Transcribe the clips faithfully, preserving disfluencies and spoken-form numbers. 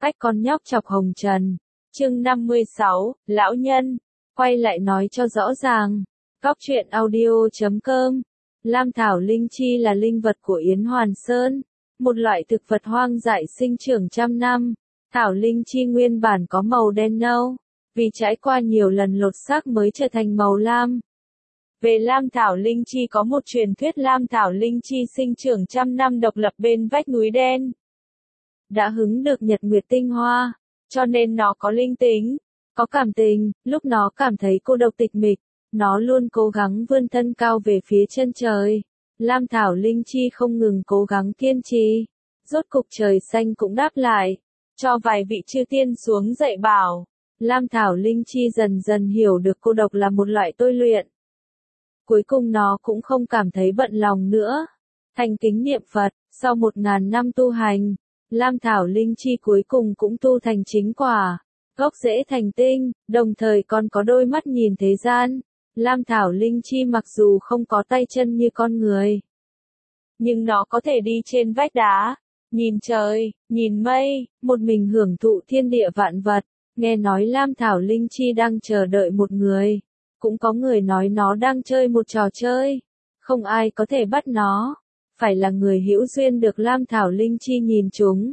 Phách con nhóc chọc hồng trần. Chương năm mươi sáu, lão nhân. Quay lại nói cho rõ ràng. Góc truyện audio chấm com. Lam thảo linh chi là linh vật của Yến Hoàn Sơn, một loại thực vật hoang dại sinh trưởng trăm năm. Thảo linh chi nguyên bản có màu đen nâu, vì trải qua nhiều lần lột xác mới trở thành màu lam. Về lam thảo linh chi có một truyền thuyết lam thảo linh chi sinh trưởng trăm năm độc lập bên vách núi đen. Đã hứng được nhật nguyệt tinh hoa, cho nên nó có linh tính, có cảm tình, lúc nó cảm thấy cô độc tịch mịch, nó luôn cố gắng vươn thân cao về phía chân trời. Lam thảo linh chi không ngừng cố gắng kiên trì, rốt cục trời xanh cũng đáp lại, cho vài vị chư tiên xuống dạy bảo. Lam thảo linh chi dần dần hiểu được cô độc là một loại tôi luyện. Cuối cùng nó cũng không cảm thấy bận lòng nữa. Thành kính niệm Phật, sau một ngàn năm tu hành, Lam thảo linh chi cuối cùng cũng tu thành chính quả, gốc rễ thành tinh, đồng thời còn có đôi mắt nhìn thế gian. Lam thảo linh chi mặc dù không có tay chân như con người, nhưng nó có thể đi trên vách đá, nhìn trời, nhìn mây, một mình hưởng thụ thiên địa vạn vật. Nghe nói Lam thảo linh chi đang chờ đợi một người, cũng có người nói nó đang chơi một trò chơi, không ai có thể bắt nó, phải là người hữu duyên được Lam thảo linh chi nhìn chúng.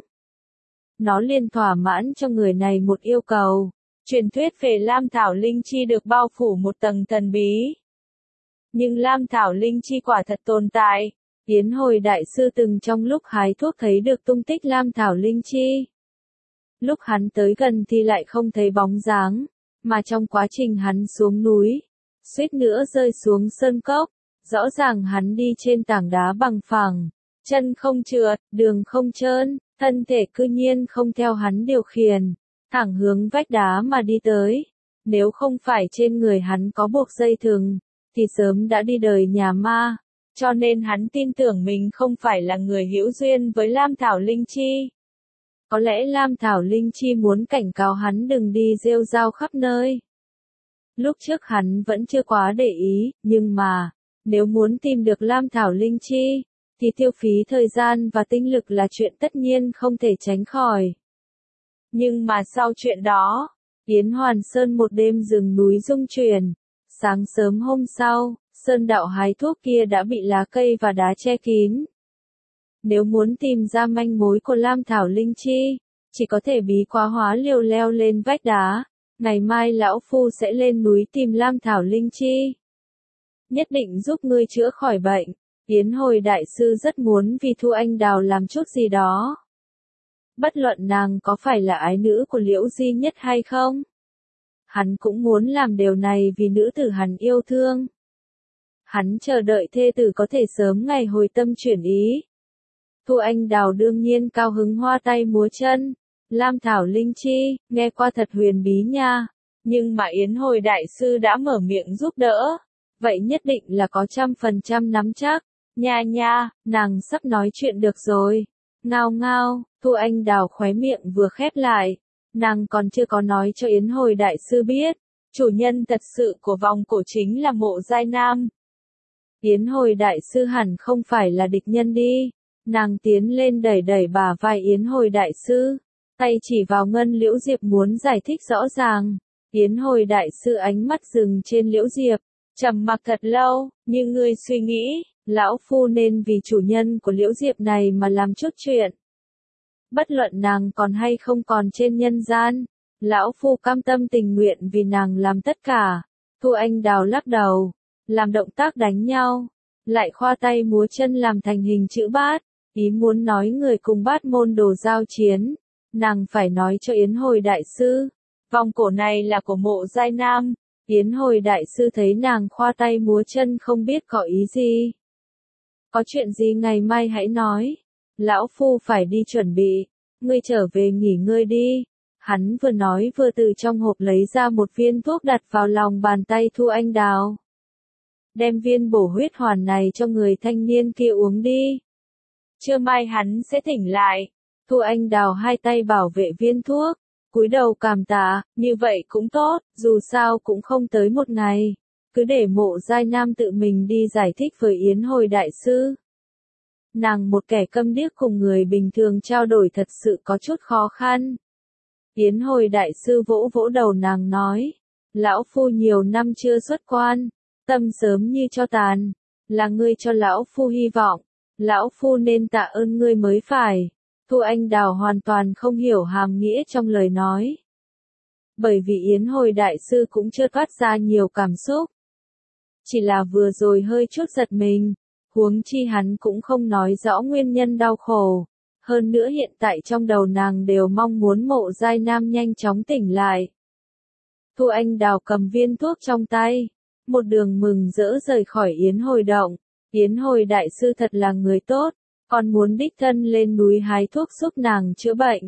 Nó liền thỏa mãn cho người này một yêu cầu. Truyền thuyết về lam thảo linh chi được bao phủ một tầng thần bí. Nhưng lam thảo linh chi quả thật tồn tại. Yến Hồi đại sư từng trong lúc hái thuốc thấy được tung tích lam thảo linh chi. Lúc hắn tới gần thì lại không thấy bóng dáng, mà trong quá trình hắn xuống núi, suýt nữa rơi xuống sơn cốc. Rõ ràng hắn đi trên tảng đá bằng phẳng, chân không trượt, đường không trơn, thân thể cư nhiên không theo hắn điều khiển, thẳng hướng vách đá mà đi tới. Nếu không phải trên người hắn có buộc dây thừng, thì sớm đã đi đời nhà ma, cho nên hắn tin tưởng mình không phải là người hữu duyên với lam thảo linh chi. Có lẽ lam thảo linh chi muốn cảnh cáo hắn đừng đi rêu rao khắp nơi. Lúc trước hắn vẫn chưa quá để ý, nhưng mà, nếu muốn tìm được lam thảo linh chi, thì tiêu phí thời gian và tinh lực là chuyện tất nhiên không thể tránh khỏi. Nhưng mà sau chuyện đó, Yến Hoàn Sơn một đêm rừng núi rung chuyển. Sáng sớm hôm sau, sơn đạo hái thuốc kia đã bị lá cây và đá che kín. Nếu muốn tìm ra manh mối của lam thảo linh chi, chỉ có thể bí quá hóa liều leo lên vách đá. Ngày mai lão phu sẽ lên núi tìm lam thảo linh chi, nhất định giúp ngươi chữa khỏi bệnh. Yến Hồi đại sư rất muốn vì Thu Anh Đào làm chút gì đó. Bất luận nàng có phải là ái nữ của Liễu Di Nhất hay không, hắn cũng muốn làm điều này vì nữ tử hắn yêu thương. Hắn chờ đợi thê tử có thể sớm ngày hồi tâm chuyển ý. Thu Anh Đào đương nhiên cao hứng hoa tay múa chân. Lam thảo linh chi, nghe qua thật huyền bí nha. Nhưng mà Yến Hồi đại sư đã mở miệng giúp đỡ, vậy nhất định là có trăm phần trăm nắm chắc. Nha nha, nàng sắp nói chuyện được rồi. Ngao ngao, Thu Anh Đào khóe miệng vừa khép lại. Nàng còn chưa có nói cho Yến Hồi đại sư biết, chủ nhân thật sự của vòng cổ chính là Mộ Giai Nam. Yến Hồi đại sư hẳn không phải là địch nhân đi. Nàng tiến lên đẩy đẩy bả vai Yến Hồi đại sư, tay chỉ vào Ngân Liễu Diệp muốn giải thích rõ ràng. Yến Hồi đại sư ánh mắt dừng trên Liễu Diệp, trầm mặc thật lâu, như ngươi suy nghĩ, lão phu nên vì chủ nhân của Liễu Diệp này mà làm chút chuyện. Bất luận nàng còn hay không còn trên nhân gian, lão phu cam tâm tình nguyện vì nàng làm tất cả. Thu Anh Đào lắc đầu, làm động tác đánh nhau, lại khoa tay múa chân làm thành hình chữ bát, ý muốn nói người cùng bát môn đồ giao chiến. Nàng phải nói cho Yến Hồi đại sư, vòng cổ này là của Mộ Giai Nam. Yến Hồi đại sư thấy nàng khoa tay múa chân không biết có ý gì. Có chuyện gì ngày mai hãy nói, lão phu phải đi chuẩn bị, ngươi trở về nghỉ ngơi đi. Hắn vừa nói vừa từ trong hộp lấy ra một viên thuốc đặt vào lòng bàn tay Thu Anh Đào. Đem viên bổ huyết hoàn này cho người thanh niên kia uống đi. Trưa mai hắn sẽ tỉnh lại. Thu Anh Đào hai tay bảo vệ viên thuốc, cúi đầu cảm tạ, như vậy cũng tốt, dù sao cũng không tới một ngày. Cứ để Mộ Giai Nam tự mình đi giải thích với Yến Hồi đại sư. Nàng một kẻ câm điếc cùng người bình thường trao đổi thật sự có chút khó khăn. Yến Hồi đại sư vỗ vỗ đầu nàng nói, lão phu nhiều năm chưa xuất quan, tâm sớm như cho tàn, là ngươi cho lão phu hy vọng, lão phu nên tạ ơn ngươi mới phải. Thu Anh Đào hoàn toàn không hiểu hàm nghĩa trong lời nói. Bởi vì Yến Hồi đại sư cũng chưa toát ra nhiều cảm xúc. Chỉ là vừa rồi hơi chút giật mình, huống chi hắn cũng không nói rõ nguyên nhân đau khổ. Hơn nữa hiện tại trong đầu nàng đều mong muốn Mộ Giai Nam nhanh chóng tỉnh lại. Thu Anh Đào cầm viên thuốc trong tay, một đường mừng rỡ rời khỏi Yến Hồi động. Yến Hồi đại sư thật là người tốt, còn muốn đích thân lên núi hái thuốc giúp nàng chữa bệnh.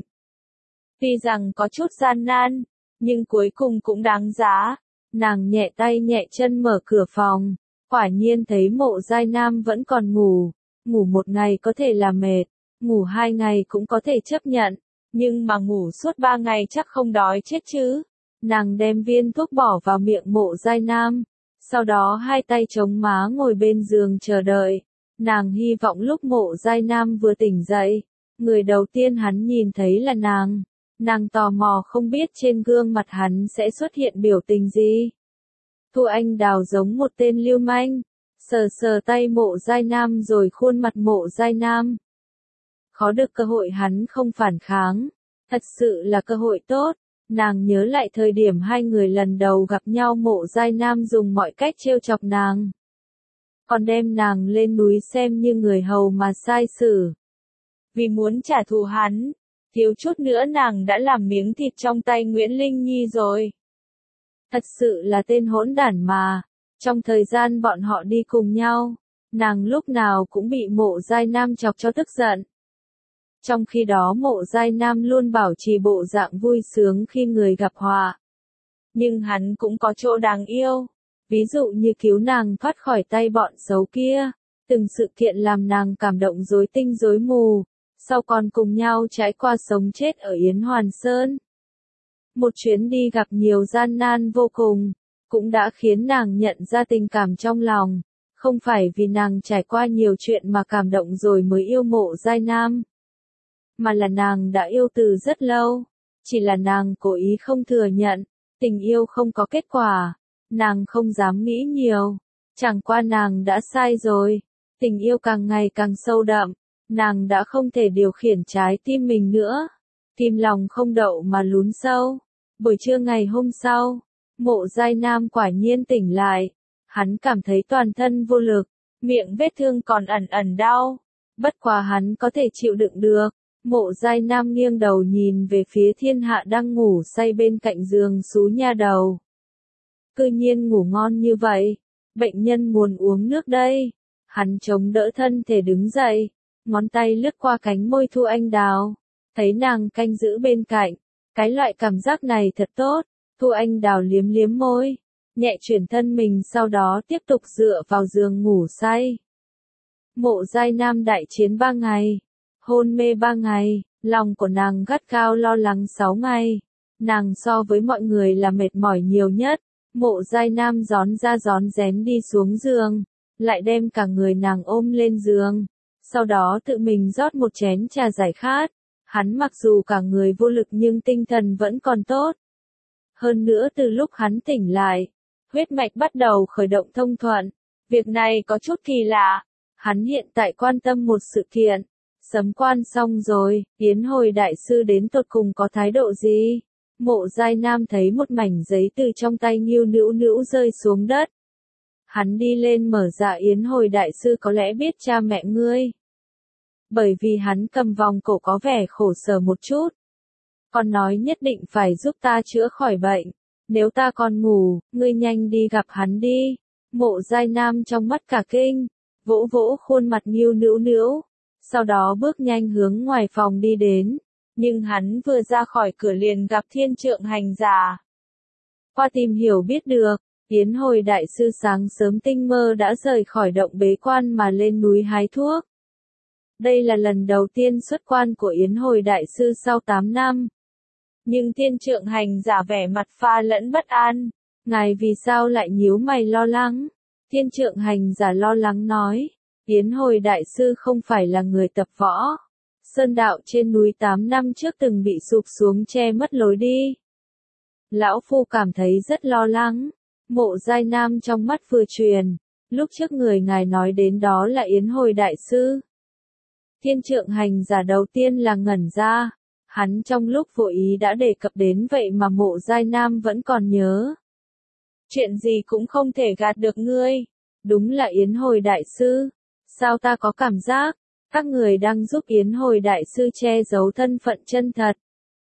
Tuy rằng có chút gian nan, nhưng cuối cùng cũng đáng giá. Nàng nhẹ tay nhẹ chân mở cửa phòng, quả nhiên thấy Mộ Giai Nam vẫn còn ngủ. Ngủ một ngày có thể là mệt, ngủ hai ngày cũng có thể chấp nhận, nhưng mà ngủ suốt ba ngày chắc không đói chết chứ. Nàng đem viên thuốc bỏ vào miệng Mộ Giai Nam, sau đó hai tay chống má ngồi bên giường chờ đợi. Nàng hy vọng lúc Mộ Giai Nam vừa tỉnh dậy, người đầu tiên hắn nhìn thấy là nàng. Nàng tò mò không biết trên gương mặt hắn sẽ xuất hiện biểu tình gì. Thu Anh Đào giống một tên lưu manh, sờ sờ tay Mộ Giai Nam rồi khuôn mặt Mộ Giai Nam. Khó được cơ hội hắn không phản kháng, thật sự là cơ hội tốt. Nàng nhớ lại thời điểm hai người lần đầu gặp nhau, Mộ Giai Nam dùng mọi cách trêu chọc nàng, còn đem nàng lên núi xem như người hầu mà sai xử. Vì muốn trả thù hắn, thiếu chút nữa nàng đã làm miếng thịt trong tay Nguyễn Linh Nhi rồi. Thật sự là tên hỗn đản mà. Trong thời gian bọn họ đi cùng nhau, nàng lúc nào cũng bị Mộ Giai Nam chọc cho tức giận. Trong khi đó Mộ Giai Nam luôn bảo trì bộ dạng vui sướng khi người gặp họa. Nhưng hắn cũng có chỗ đáng yêu. Ví dụ như cứu nàng thoát khỏi tay bọn xấu kia. Từng sự kiện làm nàng cảm động rối tinh rối mù. Sau còn cùng nhau trải qua sống chết ở Yến Hoàn Sơn. Một chuyến đi gặp nhiều gian nan vô cùng, cũng đã khiến nàng nhận ra tình cảm trong lòng. Không phải vì nàng trải qua nhiều chuyện mà cảm động rồi mới yêu Mộ Giai Nam, mà là nàng đã yêu từ rất lâu. Chỉ là nàng cố ý không thừa nhận, tình yêu không có kết quả. Nàng không dám nghĩ nhiều. Chẳng qua nàng đã sai rồi. Tình yêu càng ngày càng sâu đậm. Nàng đã không thể điều khiển trái tim mình nữa. Tim lòng không đậu mà lún sâu. Buổi trưa ngày hôm sau, Mộ Giai Nam quả nhiên tỉnh lại. Hắn cảm thấy toàn thân vô lực, miệng vết thương còn ẩn ẩn đau. Bất quá hắn có thể chịu đựng được. Mộ Giai Nam nghiêng đầu nhìn về phía Thiên Hạ đang ngủ say bên cạnh giường xú nha đầu. Cư nhiên ngủ ngon như vậy. Bệnh nhân muốn uống nước đây. Hắn chống đỡ thân thể đứng dậy, ngón tay lướt qua cánh môi Thu Anh Đào. Thấy nàng canh giữ bên cạnh. Cái loại cảm giác này thật tốt. Thu Anh Đào liếm liếm môi, nhẹ chuyển thân mình, sau đó tiếp tục dựa vào giường ngủ say. Mộ Giai Nam đại chiến ba ngày, hôn mê ba ngày, lòng của nàng gắt gao lo lắng sáu ngày. Nàng so với mọi người là mệt mỏi nhiều nhất. Mộ Giai Nam gión ra gión rén đi xuống giường, lại đem cả người nàng ôm lên giường, sau đó tự mình rót một chén trà giải khát. Hắn mặc dù cả người vô lực nhưng tinh thần vẫn còn tốt. Hơn nữa từ lúc hắn tỉnh lại, huyết mạch bắt đầu khởi động thông thuận. Việc này có chút kỳ lạ. Hắn hiện tại quan tâm một sự kiện. Sấm quan xong rồi, Yến Hồi đại sư đến tột cùng có thái độ gì? Mộ Giai Nam thấy một mảnh giấy từ trong tay Ngưu Nữu Nữu rơi xuống đất. Hắn đi lên mở dạ, Yến Hồi đại sư có lẽ biết cha mẹ ngươi. Bởi vì hắn cầm vòng cổ có vẻ khổ sở một chút. Còn nói nhất định phải giúp ta chữa khỏi bệnh. Nếu ta còn ngủ, ngươi nhanh đi gặp hắn đi. Mộ Giai Nam trong mắt cả kinh, vỗ vỗ khuôn mặt Ngưu Nữu Nữu. Sau đó bước nhanh hướng ngoài phòng đi đến. Nhưng hắn vừa ra khỏi cửa liền gặp Thiên Trượng Hành Giả. Qua tìm hiểu biết được, Yến Hồi đại sư sáng sớm tinh mơ đã rời khỏi động bế quan mà lên núi hái thuốc. Đây là lần đầu tiên xuất quan của Yến Hồi đại sư sau tám năm. Nhưng Thiên Trượng Hành Giả vẻ mặt pha lẫn bất an. Ngài vì sao lại nhíu mày lo lắng? Thiên Trượng Hành Giả lo lắng nói. Yến Hồi đại sư không phải là người tập võ. Sơn đạo trên núi tám năm trước từng bị sụp xuống che mất lối đi. Lão Phu cảm thấy rất lo lắng. Mộ Giai Nam trong mắt vừa truyền, lúc trước người ngài nói đến đó là Yến Hồi Đại Sư. Thiên Trượng Hành Giả đầu tiên là ngẩn ra, hắn trong lúc vô ý đã đề cập đến vậy mà Mộ Giai Nam vẫn còn nhớ. Chuyện gì cũng không thể gạt được ngươi, đúng là Yến Hồi Đại Sư, sao ta có cảm giác, các người đang giúp Yến Hồi Đại Sư che giấu thân phận chân thật.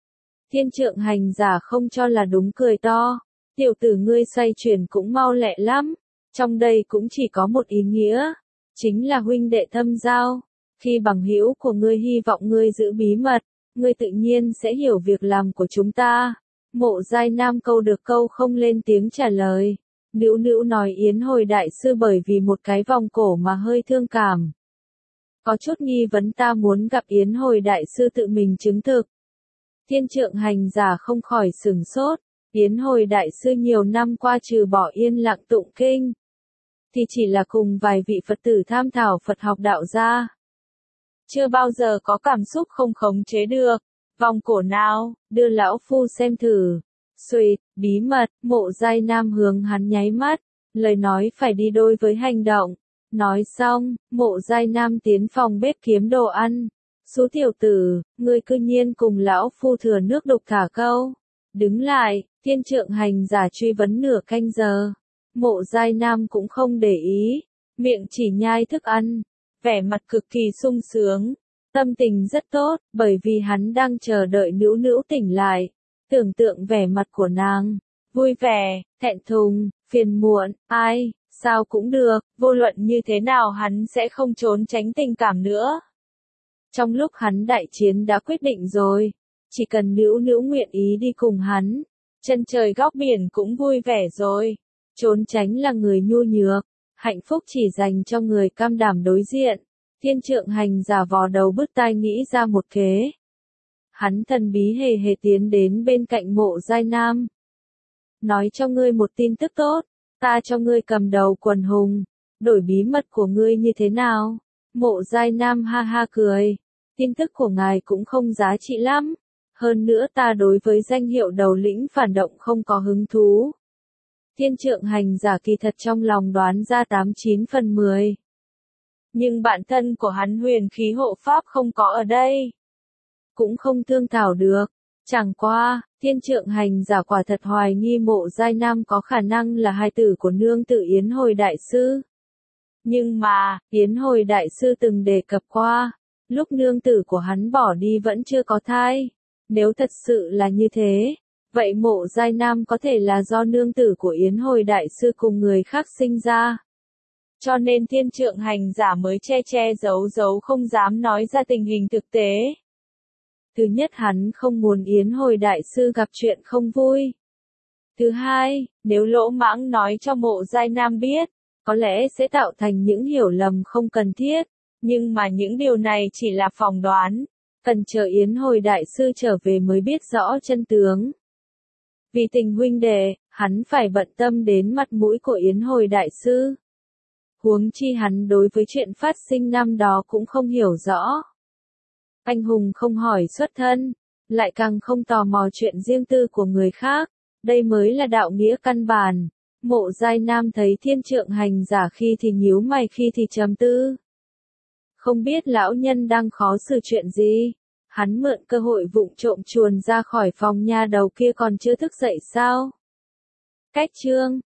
Thiên Trượng Hành Giả không cho là đúng cười to, tiểu tử ngươi xoay chuyển cũng mau lẹ lắm, trong đây cũng chỉ có một ý nghĩa, chính là huynh đệ thâm giao, khi bằng hữu của ngươi hy vọng ngươi giữ bí mật, ngươi tự nhiên sẽ hiểu việc làm của chúng ta. Mộ Giai Nam câu được câu không lên tiếng trả lời, nữu nữu nói Yến Hồi Đại Sư bởi vì một cái vòng cổ mà hơi thương cảm. Có chút nghi vấn ta muốn gặp Yến Hồi Đại Sư tự mình chứng thực. Thiên Trượng Hành Giả không khỏi sửng sốt, Yến Hồi Đại Sư nhiều năm qua trừ bỏ yên lặng tụng kinh, thì chỉ là cùng vài vị Phật tử tham thảo Phật học đạo gia. Chưa bao giờ có cảm xúc không khống chế được, vòng cổ nào, đưa lão Phu xem thử. Xuỵt, bí mật, Mộ Giai Nam hướng hắn nháy mắt, lời nói phải đi đôi với hành động. Nói xong, Mộ Giai Nam tiến phòng bếp kiếm đồ ăn. Số tiểu tử, ngươi cư nhiên cùng lão Phu thừa nước đục thả câu. Đứng lại, Thiên Trượng Hành Giả truy vấn nửa canh giờ. Mộ Giai Nam cũng không để ý, miệng chỉ nhai thức ăn, vẻ mặt cực kỳ sung sướng, tâm tình rất tốt, bởi vì hắn đang chờ đợi nữu nữu tỉnh lại. Tưởng tượng vẻ mặt của nàng, vui vẻ, thẹn thùng, phiền muộn, ai, sao cũng được, vô luận như thế nào hắn sẽ không trốn tránh tình cảm nữa. Trong lúc hắn đại chiến đã quyết định rồi, chỉ cần nữu nữu nguyện ý đi cùng hắn, chân trời góc biển cũng vui vẻ rồi. Trốn tránh là người nhu nhược, hạnh phúc chỉ dành cho người cam đảm đối diện. Thiên Trượng Hành Giả vò đầu bứt tai nghĩ ra một kế. Hắn thần bí hề hề tiến đến bên cạnh Mộ Giai Nam. Nói cho ngươi một tin tức tốt, ta cho ngươi cầm đầu quần hùng, đổi bí mật của ngươi như thế nào? Mộ Giai Nam ha ha cười, tin tức của ngài cũng không giá trị lắm, hơn nữa ta đối với danh hiệu đầu lĩnh phản động không có hứng thú. Thiên Trượng Hành Giả kỳ thật trong lòng đoán ra tám chín phần mười. Nhưng bản thân của hắn huyền khí hộ pháp không có ở đây. Cũng không thương thảo được. Chẳng qua, Thiên Trượng Hành Giả quả thật hoài nghi Mộ Giai Nam có khả năng là hài tử của nương tử Yến Hồi Đại Sư. Nhưng mà, Yến Hồi Đại Sư từng đề cập qua, lúc nương tử của hắn bỏ đi vẫn chưa có thai. Nếu thật sự là như thế, vậy Mộ Giai Nam có thể là do nương tử của Yến Hồi Đại Sư cùng người khác sinh ra. Cho nên Thiên Trượng Hành Giả mới che che giấu giấu không dám nói ra tình hình thực tế. Thứ nhất hắn không muốn Yến Hồi Đại Sư gặp chuyện không vui. Thứ hai, nếu lỗ mãng nói cho Mộ Giai Nam biết, có lẽ sẽ tạo thành những hiểu lầm không cần thiết. Nhưng mà những điều này chỉ là phỏng đoán, cần chờ Yến Hồi Đại Sư trở về mới biết rõ chân tướng. Vì tình huynh đệ, hắn phải bận tâm đến mặt mũi của Yến Hồi Đại Sư. Huống chi hắn đối với chuyện phát sinh năm đó cũng không hiểu rõ. Anh hùng không hỏi xuất thân, lại càng không tò mò chuyện riêng tư của người khác, đây mới là đạo nghĩa căn bản. Mộ Giai Nam thấy Thiên Trượng Hành Giả khi thì nhíu mày khi thì trầm tư. Không biết lão nhân đang khó xử chuyện gì, hắn mượn cơ hội vụng trộm chuồn ra khỏi phòng nha đầu kia còn chưa thức dậy sao? Cách chương